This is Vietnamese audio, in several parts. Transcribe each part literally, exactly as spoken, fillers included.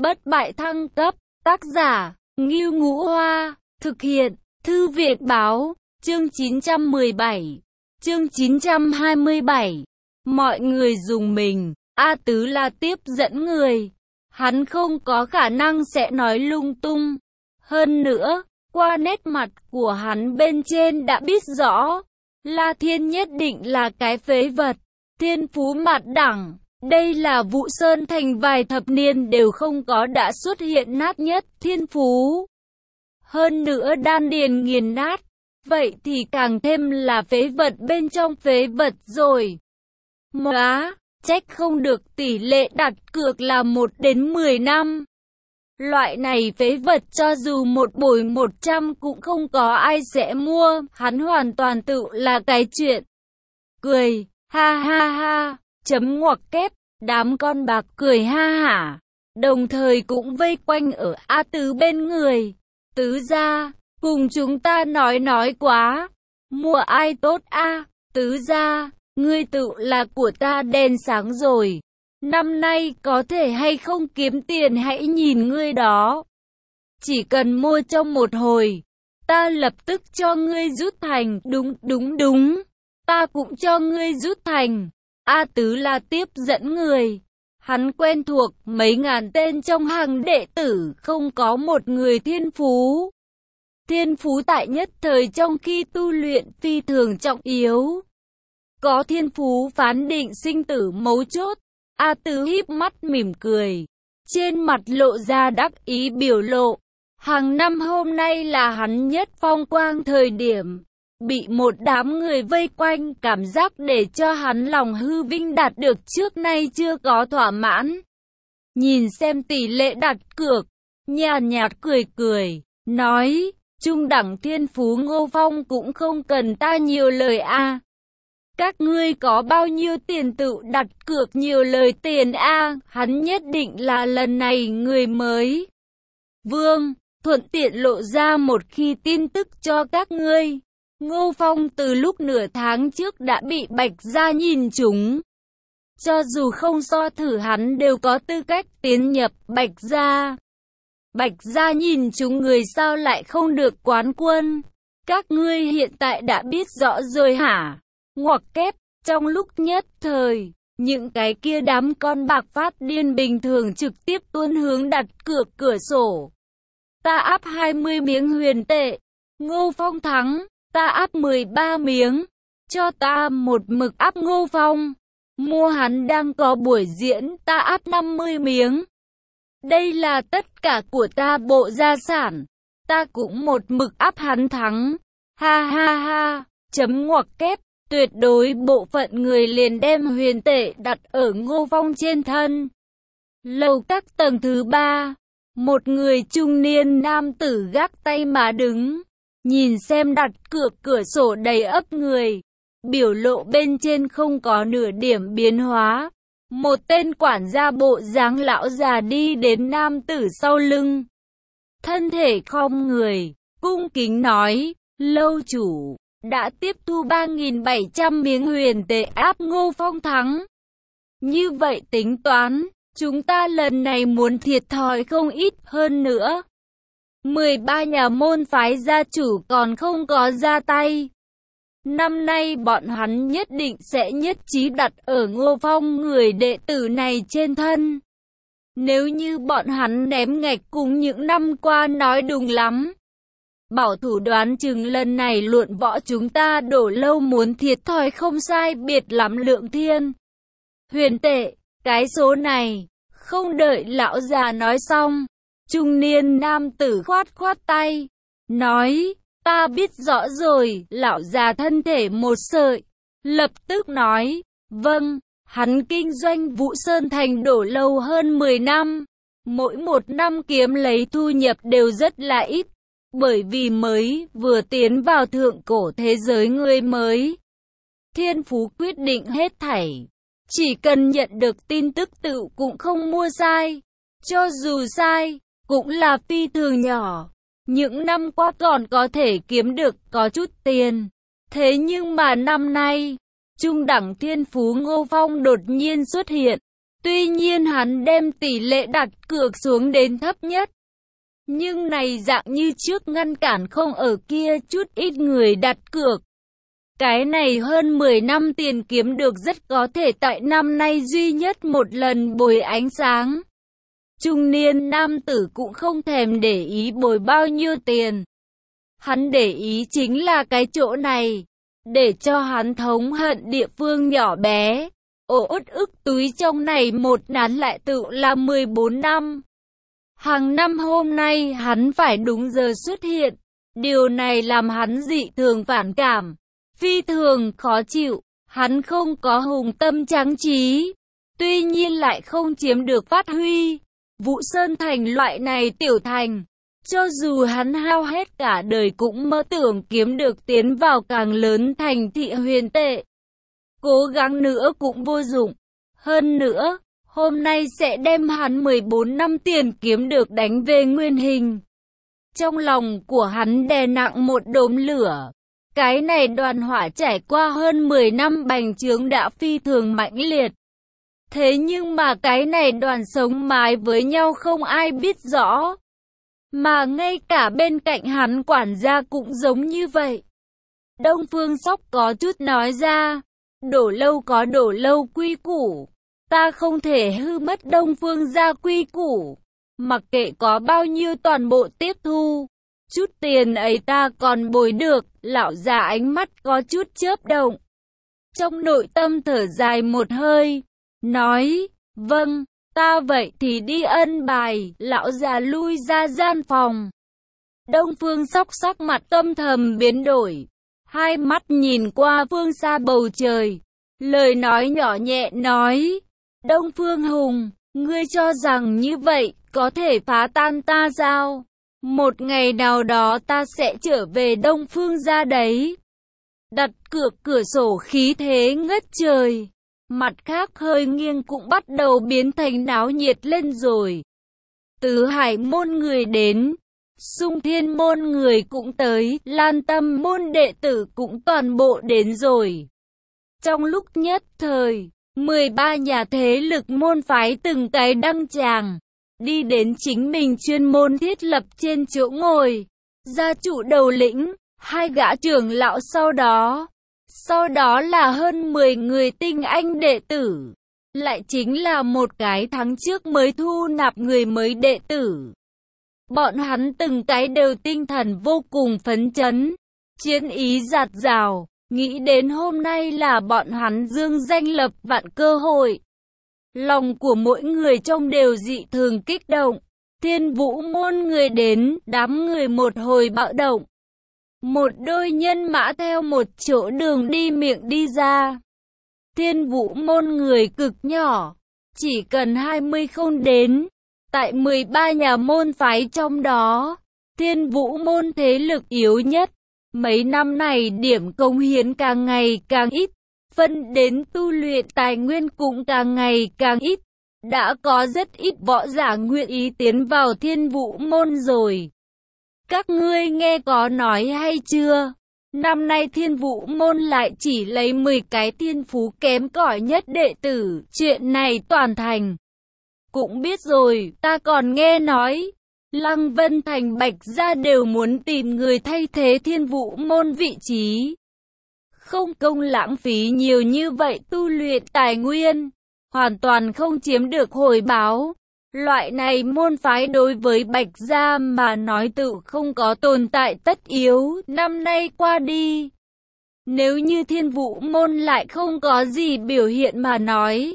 bất bại thăng cấp, tác giả, Ngưu Ngũ Hoa, thực hiện, Thư viện báo, chương chín trăm mười bảy, chương chín trăm hai mươi bảy. Mọi người dùng mình, A Tứ là tiếp dẫn người. Hắn không có khả năng sẽ nói lung tung. Hơn nữa, qua nét mặt của hắn bên trên đã biết rõ, La Thiên nhất định là cái phế vật, thiên phú mạt đẳng. Đây là Vụ Sơn Thành vài thập niên đều không có đã xuất hiện nát nhất thiên phú. Hơn nữa đan điền nghiền nát, vậy thì càng thêm là phế vật bên trong phế vật rồi. Móa, trách không được tỷ lệ đặt cược là một đến mười năm. Loại này phế vật cho dù một bồi một trăm cũng không có ai sẽ mua, hắn hoàn toàn tự là cái chuyện. Cười, ha ha ha, chấm ngoặc kép, đám con bạc cười ha hả, đồng thời cũng vây quanh ở A Tứ bên người. Tứ gia, cùng chúng ta nói nói quá, mua ai tốt a? Tứ gia, ngươi tự là của ta đèn sáng rồi. Năm nay có thể hay không kiếm tiền hãy nhìn ngươi đó. Chỉ cần mua trong một hồi, ta lập tức cho ngươi rút thành. Đúng đúng đúng, ta cũng cho ngươi rút thành. A Tứ là tiếp dẫn người. Hắn quen thuộc mấy ngàn tên trong hàng đệ tử, không có một người thiên phú. Thiên phú tại nhất thời trong khi tu luyện phi thường trọng yếu. Có thiên phú phán định sinh tử mấu chốt. A Tứ híp mắt mỉm cười, trên mặt lộ ra đắc ý biểu lộ. Hàng năm hôm nay là hắn nhất phong quang thời điểm, bị một đám người vây quanh, cảm giác để cho hắn lòng hư vinh đạt được trước nay chưa có thỏa mãn. Nhìn xem tỷ lệ đặt cược, nhàn nhạt cười cười, nói, trung đẳng thiên phú Ngô Phong cũng không cần ta nhiều lời a. Các ngươi có bao nhiêu tiền tự đặt cược nhiều lời tiền a? Hắn nhất định là lần này người mới. Vương, thuận tiện lộ ra một khi tin tức cho các ngươi. Ngô Phong từ lúc nửa tháng trước đã bị Bạch Gia nhìn trúng. Cho dù không so thử hắn đều có tư cách tiến nhập Bạch Gia. Bạch Gia nhìn chúng người sao lại không được quán quân? Các ngươi hiện tại đã biết rõ rồi hả? Ngoặc kép, trong lúc nhất thời, những cái kia đám con bạc phát điên bình thường trực tiếp tuôn hướng đặt cược cửa sổ. Ta áp hai mươi miếng huyền tệ, Ngô Phong thắng, ta áp mười ba miếng, cho ta một mực áp Ngô Phong. Mua hắn đang có buổi diễn, ta áp năm mươi miếng. Đây là tất cả của ta bộ gia sản, ta cũng một mực áp hắn thắng. Ha ha ha, chấm ngoặc kép. Tuyệt đối bộ phận người liền đem huyền tệ đặt ở Ngô Phong trên thân. Lầu các tầng thứ ba, một người trung niên nam tử gác tay mà đứng, nhìn xem đặt cược cửa sổ đầy ấp người, biểu lộ bên trên không có nửa điểm biến hóa. Một tên quản gia bộ dáng lão già đi đến nam tử sau lưng, thân thể khom người, cung kính nói, lâu chủ đã tiếp thu ba nghìn bảy trăm miếng huyền tệ áp Ngô Phong thắng. Như vậy tính toán, chúng ta lần này muốn thiệt thòi không ít hơn nữa. mười ba nhà môn phái gia chủ còn không có ra tay. Năm nay bọn hắn nhất định sẽ nhất trí đặt ở Ngô Phong người đệ tử này trên thân. Nếu như bọn hắn ném ngạch cùng những năm qua nói đúng lắm. Bảo thủ đoán chừng lần này luận võ chúng ta đổ lâu muốn thiệt thòi không sai biệt lắm lượng thiên. Huyền tệ, cái số này, không đợi lão già nói xong, trung niên nam tử khoát khoát tay, nói, ta biết rõ rồi, lão già thân thể một sợi, lập tức nói, vâng, hắn kinh doanh Vụ Sơn Thành đổ lâu hơn mười năm, mỗi một năm kiếm lấy thu nhập đều rất là ít. Bởi vì mới vừa tiến vào thượng cổ thế giới người mới. Thiên phú quyết định hết thảy. Chỉ cần nhận được tin tức tự cũng không mua sai. Cho dù sai, cũng là phi thường nhỏ. Những năm qua còn có thể kiếm được có chút tiền. Thế nhưng mà năm nay, trung đẳng thiên phú Ngô Phong đột nhiên xuất hiện. Tuy nhiên hắn đem tỷ lệ đặt cược xuống đến thấp nhất. Nhưng này dạng như trước ngăn cản không ở kia chút ít người đặt cược. Cái này hơn mười năm tiền kiếm được rất có thể tại năm nay duy nhất một lần bồi ánh sáng. Trung niên nam tử cũng không thèm để ý bồi bao nhiêu tiền. Hắn để ý chính là cái chỗ này. Để cho hắn thống hận địa phương nhỏ bé. Ổ uất ức túi trong này một nán lại tự là mười bốn năm. Hàng năm hôm nay hắn phải đúng giờ xuất hiện. Điều này làm hắn dị thường phản cảm. Phi thường khó chịu. Hắn không có hùng tâm tráng trí. Tuy nhiên lại không chiếm được phát huy. Vũ Sơn Thành loại này tiểu thành. Cho dù hắn hao hết cả đời cũng mơ tưởng kiếm được tiến vào càng lớn thành thị huyền tệ. Cố gắng nữa cũng vô dụng. Hơn nữa, hôm nay sẽ đem hắn mười bốn năm tiền kiếm được đánh về nguyên hình. Trong lòng của hắn đè nặng một đốm lửa. Cái này đoàn hỏa trải qua hơn mười năm bành trướng đã phi thường mãnh liệt. Thế nhưng mà cái này đoàn sống mái với nhau không ai biết rõ. Mà ngay cả bên cạnh hắn quản gia cũng giống như vậy. Đông Phương Sóc có chút nói ra, đổ lâu có đổ lâu quy củ, ta không thể hư mất Đông Phương gia quy củ, mặc kệ có bao nhiêu toàn bộ tiếp thu, chút tiền ấy ta còn bồi được. Lão già ánh mắt có chút chớp động, trong nội tâm thở dài một hơi, nói, vâng. Ta vậy thì đi ân bài. Lão già lui ra gian phòng. Đông Phương Sóc sắc mặt âm thầm biến đổi. Hai mắt nhìn qua phương xa bầu trời. Lời nói nhỏ nhẹ nói. Đông Phương Hùng, ngươi cho rằng như vậy có thể phá tan ta sao? Một ngày nào đó ta sẽ trở về Đông Phương gia đấy. Đặt cược cửa sổ khí thế ngất trời. Mặt khác hơi nghiêng cũng bắt đầu biến thành náo nhiệt lên rồi. Tứ Hải môn người đến, Xung Thiên môn người cũng tới, Lan Tâm môn đệ tử cũng toàn bộ đến rồi. Trong lúc nhất thời, mười ba nhà thế lực môn phái từng cái đăng tràng, đi đến chính mình chuyên môn thiết lập trên chỗ ngồi. Gia chủ đầu lĩnh, hai gã trưởng lão sau đó. Sau đó là hơn mười người tinh anh đệ tử. Lại chính là một cái tháng trước mới thu nạp người mới đệ tử. Bọn hắn từng cái đều tinh thần vô cùng phấn chấn, chiến ý dạt dào, nghĩ đến hôm nay là bọn hắn dương danh lập vạn cơ hội. Lòng của mỗi người trong đều dị thường kích động. Thiên Vũ môn người đến, đám người một hồi bạo động. Một đôi nhân mã theo một chỗ đường đi miệng đi ra. Thiên Vũ môn người cực nhỏ, chỉ cần hai mươi không đến. Tại mười ba nhà môn phái trong đó, Thiên Vũ môn thế lực yếu nhất. Mấy năm này điểm công hiến càng ngày càng ít, phân đến tu luyện tài nguyên cũng càng ngày càng ít. Đã có rất ít võ giả nguyện ý tiến vào Thiên Vũ môn rồi. Các ngươi nghe có nói hay chưa? Năm nay Thiên Vũ môn lại chỉ lấy mười cái thiên phú kém cỏi nhất đệ tử, chuyện này toàn thành. Cũng biết rồi, ta còn nghe nói, Lăng Vân Thành Bạch Gia đều muốn tìm người thay thế Thiên Vũ môn vị trí. Không công lãng phí nhiều như vậy tu luyện tài nguyên, hoàn toàn không chiếm được hồi báo. Loại này môn phái đối với Bạch Gia mà nói tự không có tồn tại tất yếu, năm nay qua đi. Nếu như Thiên Vũ môn lại không có gì biểu hiện mà nói,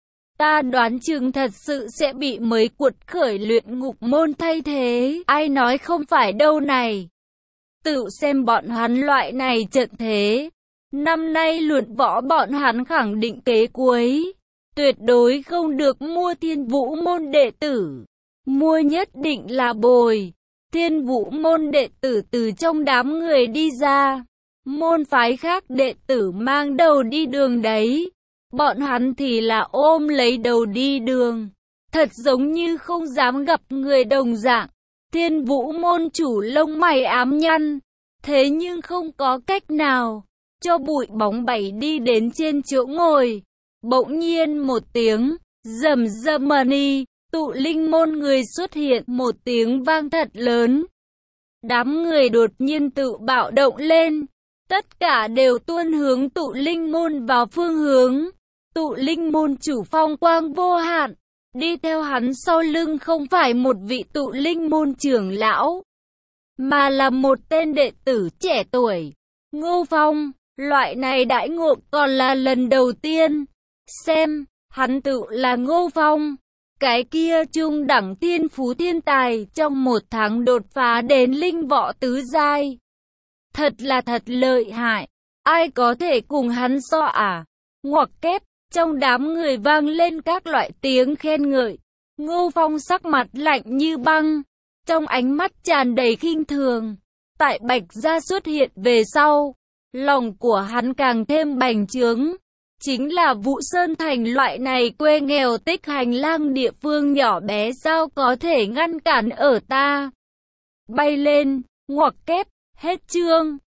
ta đoán chừng thật sự sẽ bị mới cuột khởi luyện ngục môn thay thế, ai nói không phải đâu này. Tự xem bọn hắn loại này trận thế, năm nay luận võ bọn hắn khẳng định kế cuối. Tuyệt đối không được mua Thiên Vũ môn đệ tử. Mua nhất định là bồi. Thiên Vũ môn đệ tử từ trong đám người đi ra. Môn phái khác đệ tử mang đầu đi đường đấy. Bọn hắn thì là ôm lấy đầu đi đường. Thật giống như không dám gặp người đồng dạng. Thiên Vũ môn chủ lông mày ám nhăn. Thế nhưng không có cách nào. Cho bụi bóng bảy đi đến trên chỗ ngồi. Bỗng nhiên một tiếng, Rầm rầm mani, tụ linh môn người xuất hiện, một tiếng vang thật lớn. Đám người đột nhiên tự bạo động lên. Tất cả đều tuôn hướng tụ linh môn vào phương hướng. Tụ linh môn chủ phong quang vô hạn. Đi theo hắn sau lưng không phải một vị tụ linh môn trưởng lão, mà là một tên đệ tử trẻ tuổi. Ngô Phong, loại này đãi ngộ còn là lần đầu tiên. Xem, hắn tự là Ngô Phong. Cái kia trung đẳng thiên phú thiên tài trong một tháng đột phá đến linh võ tứ giai. Thật là thật lợi hại. Ai có thể cùng hắn so à? Ngoặc kép, trong đám người vang lên các loại tiếng khen ngợi. Ngô Phong sắc mặt lạnh như băng, trong ánh mắt tràn đầy khinh thường. Tại Bạch Gia xuất hiện về sau, lòng của hắn càng thêm bành trướng. Chính là Vũ Sơn Thành loại này quê nghèo tích hành lang địa phương nhỏ bé sao có thể ngăn cản ở ta. Bay lên, ngoặc kép, hết chương.